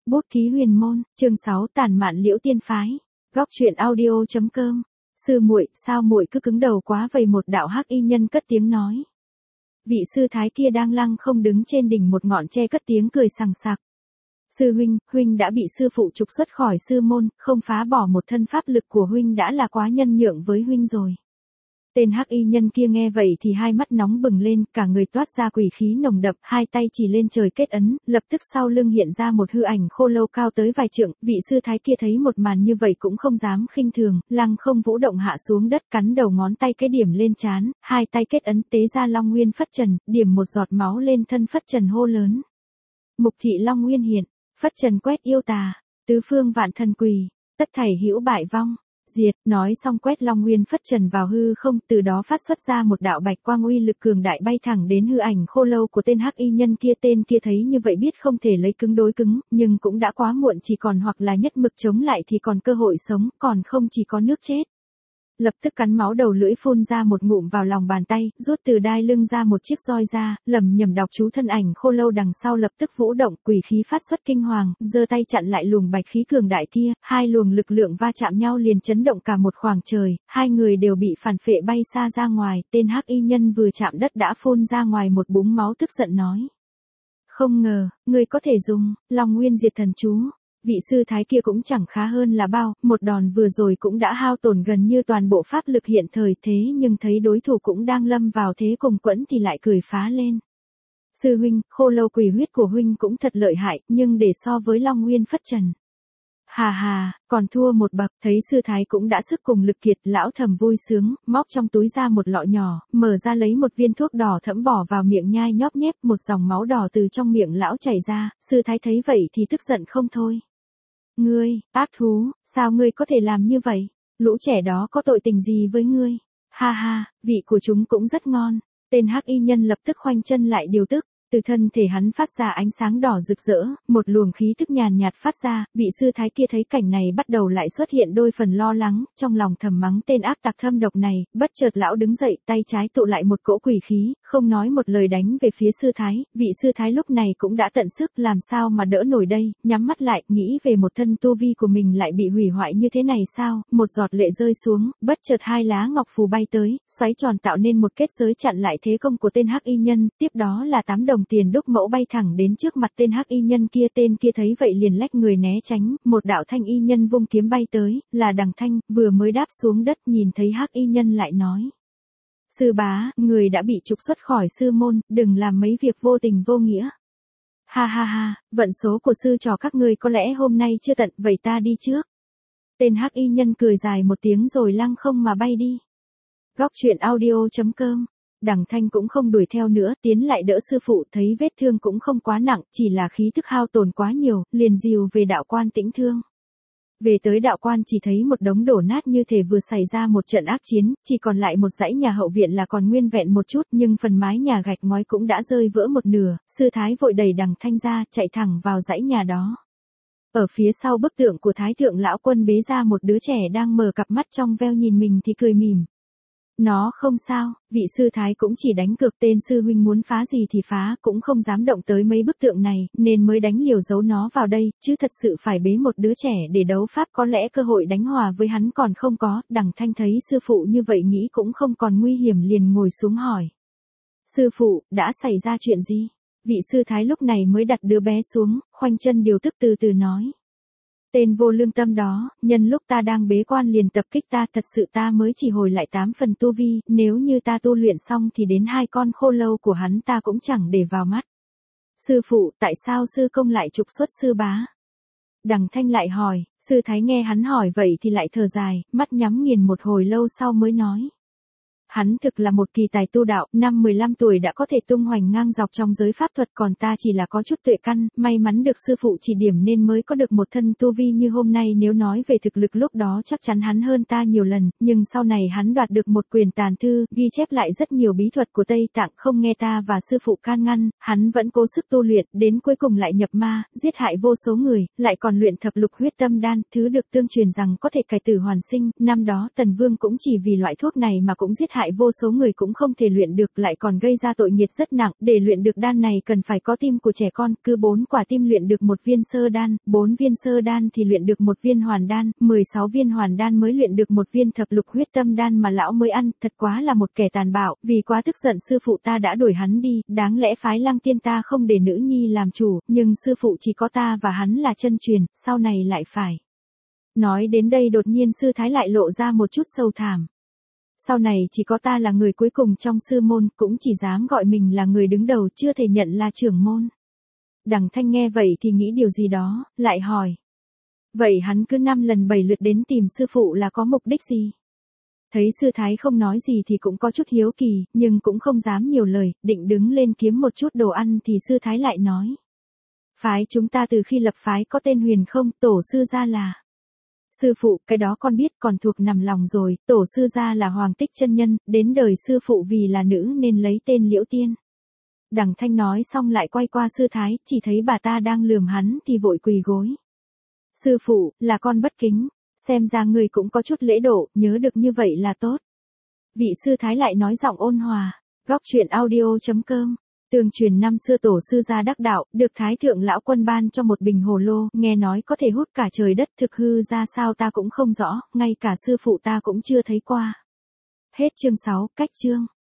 Bút ký huyền môn, chương 6 tản mạn Liễu Tiên phái. Góc truyện audio.com. Sư muội, sao muội cứ cứng đầu quá vậy? Một đạo hắc y nhân cất tiếng nói. Vị sư thái kia đang lăng không đứng trên đỉnh một ngọn tre cất tiếng cười sằng sặc. Sư huynh, huynh đã bị sư phụ trục xuất khỏi sư môn, không phá bỏ một thân pháp lực của huynh đã là quá nhân nhượng với huynh rồi. Tên hắc y nhân kia nghe vậy thì hai mắt nóng bừng lên, cả người toát ra quỷ khí nồng đậm, hai tay chỉ lên trời kết ấn, lập tức sau lưng hiện ra một hư ảnh khô lâu cao tới vài trượng. Vị sư thái kia thấy một màn như vậy cũng không dám khinh thường, lăng không vũ động hạ xuống đất, cắn đầu ngón tay cái điểm lên trán, hai tay kết ấn tế ra Long Nguyên Phất Trần, điểm một giọt máu lên thân Phất Trần hô lớn. Mục thị Long Nguyên hiện, Phất Trần quét yêu tà, tứ phương vạn thần quỳ, tất thảy hữu bại vong. Diệt, nói xong quét Long Nguyên Phất Trần vào hư không, từ đó phát xuất ra một đạo bạch quang uy lực cường đại bay thẳng đến hư ảnh khô lâu của tên hắc y nhân kia. Tên kia thấy như vậy biết không thể lấy cứng đối cứng, nhưng cũng đã quá muộn, chỉ còn hoặc là nhất mực chống lại thì còn cơ hội sống, còn không chỉ có nước chết. Lập tức cắn máu đầu lưỡi phun ra một ngụm vào lòng bàn tay, rút từ đai lưng ra một chiếc roi ra, lẩm nhẩm đọc chú. Thân ảnh khô lâu đằng sau lập tức vũ động, quỷ khí phát xuất kinh hoàng, giơ tay chặn lại luồng bạch khí cường đại kia, hai luồng lực lượng va chạm nhau liền chấn động cả một khoảng trời, hai người đều bị phản phệ bay xa ra ngoài. Tên hắc y nhân vừa chạm đất đã phun ra ngoài một búng máu, tức giận nói: không ngờ, ngươi có thể dùng Long Nguyên Diệt Thần chú. Vị sư thái kia cũng chẳng khá hơn là bao, một đòn vừa rồi cũng đã hao tổn gần như toàn bộ pháp lực hiện thời, thế nhưng thấy đối thủ cũng đang lâm vào thế cùng quẫn thì lại cười phá lên. Sư huynh, khô lâu quỷ huyết của huynh cũng thật lợi hại, nhưng để so với Long Nguyên Phất Trần, hà hà, còn thua một bậc. Thấy sư thái cũng đã sức cùng lực kiệt, lão thầm vui sướng, móc trong túi ra một lọ nhỏ, mở ra lấy một viên thuốc đỏ thẫm bỏ vào miệng nhai nhóp nhép, một dòng máu đỏ từ trong miệng lão chảy ra. Sư thái thấy vậy thì tức giận không thôi. Ngươi, ác thú, sao ngươi có thể làm như vậy? Lũ trẻ đó có tội tình gì với ngươi? Ha ha, vị của chúng cũng rất ngon. Tên hắc y nhân lập tức khoanh chân lại điều tức. Từ thân thể hắn phát ra ánh sáng đỏ rực rỡ, một luồng khí tức nhàn nhạt phát ra. Vị sư thái kia thấy cảnh này bắt đầu lại xuất hiện đôi phần lo lắng, trong lòng thầm mắng tên ác tặc thâm độc này. Bất chợt lão đứng dậy, tay trái tụ lại một cỗ quỷ khí, không nói một lời đánh về phía sư thái. Vị sư thái lúc này cũng đã tận sức, làm sao mà đỡ nổi đây, nhắm mắt lại, nghĩ về một thân tu vi của mình lại bị hủy hoại như thế này sao. Một giọt lệ rơi xuống, bất chợt hai lá ngọc phù bay tới, xoáy tròn tạo nên một kết giới chặn lại thế công của tên hắc y nhân. Tiếp đó là 8 đồng tiền đúc mẫu bay thẳng đến trước mặt tên hắc y nhân kia. Tên kia thấy vậy liền lách người né tránh, một đạo thanh y nhân vung kiếm bay tới, là Đằng Thanh, vừa mới đáp xuống đất nhìn thấy hắc y nhân lại nói: sư bá, người đã bị trục xuất khỏi sư môn, đừng làm mấy việc vô tình vô nghĩa. Ha ha ha, vận số của sư trò các ngươi có lẽ hôm nay chưa tận, vậy ta đi trước. Tên hắc y nhân cười dài một tiếng rồi lăng không mà bay đi. Góc truyện audio.com. Đằng Thanh cũng không đuổi theo nữa, tiến lại đỡ sư phụ, thấy vết thương cũng không quá nặng, chỉ là khí thức hao tổn quá nhiều, liền dìu về đạo quan tĩnh thương. Về tới đạo quan chỉ thấy một đống đổ nát như thể vừa xảy ra một trận ác chiến, chỉ còn lại một dãy nhà hậu viện là còn nguyên vẹn một chút, nhưng phần mái nhà gạch ngói cũng đã rơi vỡ một nửa. Sư thái vội đẩy Đằng Thanh ra, chạy thẳng vào dãy nhà đó. Ở phía sau bức tượng của Thái thượng lão quân bế ra một đứa trẻ đang mở cặp mắt trong veo nhìn mình thì cười mỉm. Nó không sao, vị sư thái cũng chỉ đánh cược tên sư huynh muốn phá gì thì phá, cũng không dám động tới mấy bức tượng này, nên mới đánh liều giấu nó vào đây, chứ thật sự phải bế một đứa trẻ để đấu pháp có lẽ cơ hội đánh hòa với hắn còn không có. Đằng Thanh thấy sư phụ như vậy nghĩ cũng không còn nguy hiểm liền ngồi xuống hỏi. Sư phụ, đã xảy ra chuyện gì? Vị sư thái lúc này mới đặt đứa bé xuống, khoanh chân điều tức từ từ nói. Tên vô lương tâm đó, nhân lúc ta đang bế quan liền tập kích ta, thật sự ta mới chỉ hồi lại 8 phần tu vi, nếu như ta tu luyện xong thì đến 2 con khô lâu của hắn ta cũng chẳng để vào mắt. Sư phụ, tại sao sư công lại trục xuất sư bá? Đằng Thanh lại hỏi. Sư thái nghe hắn hỏi vậy thì lại thở dài, mắt nhắm nghiền một hồi lâu sau mới nói. Hắn thực là một kỳ tài tu đạo, năm 15 tuổi đã có thể tung hoành ngang dọc trong giới pháp thuật, còn ta chỉ là có chút tuệ căn, may mắn được sư phụ chỉ điểm nên mới có được một thân tu vi như hôm nay. Nếu nói về thực lực lúc đó chắc chắn hắn hơn ta nhiều lần, nhưng sau này hắn đoạt được một quyền tàn thư, ghi chép lại rất nhiều bí thuật của Tây Tạng, không nghe ta và sư phụ can ngăn, hắn vẫn cố sức tu luyện, đến cuối cùng lại nhập ma, giết hại vô số người, lại còn luyện thập lục huyết tâm đan, thứ được tương truyền rằng có thể cải tử hoàn sinh. Năm đó Tần Vương cũng chỉ vì loại thuốc này mà cũng giết hại hại vô số người cũng không thể luyện được, lại còn gây ra tội nghiệt rất nặng, để luyện được đan này cần phải có tim của trẻ con, cứ 4 quả tim luyện được 1 viên sơ đan, 4 viên sơ đan thì luyện được 1 viên hoàn đan, 16 viên hoàn đan mới luyện được 1 viên thập lục huyết tâm đan mà lão mới ăn, thật quá là một kẻ tàn bạo, vì quá tức giận sư phụ ta đã đuổi hắn đi, đáng lẽ phái Lăng Tiên ta không để nữ nhi làm chủ, nhưng sư phụ chỉ có ta và hắn là chân truyền, sau này lại phải. Nói đến đây đột nhiên sư thái lại lộ ra một chút sầu thảm. Sau này chỉ có ta là người cuối cùng trong sư môn, cũng chỉ dám gọi mình là người đứng đầu, chưa thể nhận là trưởng môn. Đằng Thanh nghe vậy thì nghĩ điều gì đó, lại hỏi. Vậy hắn cứ 5 lần 7 lượt đến tìm sư phụ là có mục đích gì? Thấy sư thái không nói gì thì cũng có chút hiếu kỳ, nhưng cũng không dám nhiều lời, định đứng lên kiếm một chút đồ ăn thì sư thái lại nói. Phái chúng ta từ khi lập phái có tên Huyền Không, tổ sư gia là. Sư phụ, cái đó con biết, còn thuộc nằm lòng rồi, tổ sư gia là Hoàng Tích chân nhân, đến đời sư phụ vì là nữ nên lấy tên Liễu Tiên. Đằng Thanh nói xong lại quay qua sư thái, chỉ thấy bà ta đang lườm hắn thì vội quỳ gối. Sư phụ, là con bất kính, xem ra người cũng có chút lễ độ, nhớ được như vậy là tốt. Vị sư thái lại nói giọng ôn hòa. Góc truyện audio.com. Tương truyền năm xưa tổ sư gia đắc đạo, được Thái Thượng Lão Quân ban cho một bình hồ lô, nghe nói có thể hút cả trời đất, thực hư ra sao ta cũng không rõ, ngay cả sư phụ ta cũng chưa thấy qua. Hết chương 6, cách chương.